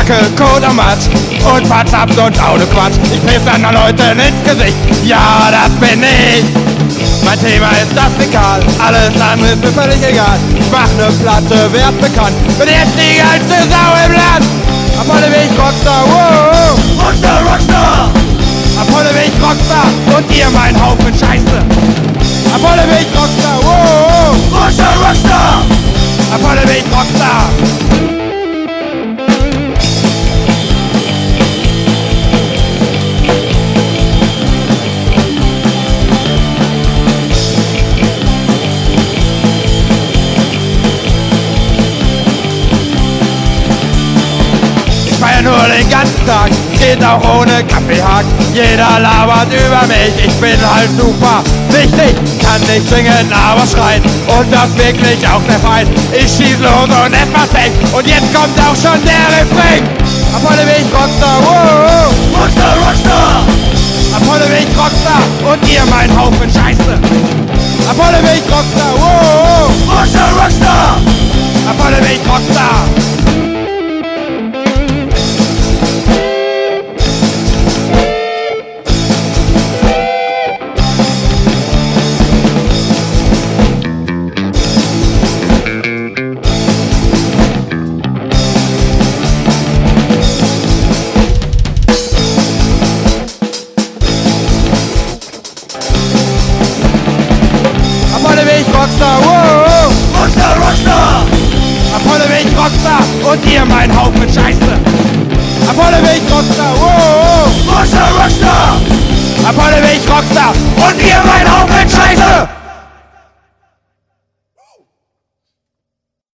Kacke, Kot und Matsch und verzapft und auch ne Quatsch. Ich piss anderen Leuten ins Gesicht, ja, das bin ich. Mein Thema ist das Fäkal, alles andere ist mir völlig egal. Ich mach ne Platte, werd bekannt, bin jetzt die geilste Sau im Land. Apollo bin ich Rockstar, wow. Rockstar, Rockstar! Apollo bin ich Rockstar und ihr mein Haufen Scheiße. Apollo bin ich Rockstar, wow. Rockstar, Rockstar! Apollo bin ich Rockstar. Ich feier nur den ganzen Tag, geht auch ohne Kaffeehack. Jeder labert über mich, ich bin halt super wichtig. Kann nicht singen, aber schreien und das wirklich auch der Feind. Ich schieß los und etwas weg und jetzt kommt auch schon der Refrain. Apollo bin ich Rockstar, wow. Rockstar, Rockstar! Apollo bin ich Rockstar und ihr mein Haufen Scheiße. Apollo bin ich Rockstar, wow. Rockstar, Rockstar! Apollo bin ich Rockstar. Apollo bin ich Rockstar, wow. Rockstar, Rockstar! Apollo bin ich Rockstar und ihr mein Haufen Scheiße. Apollo bin ich Rockstar,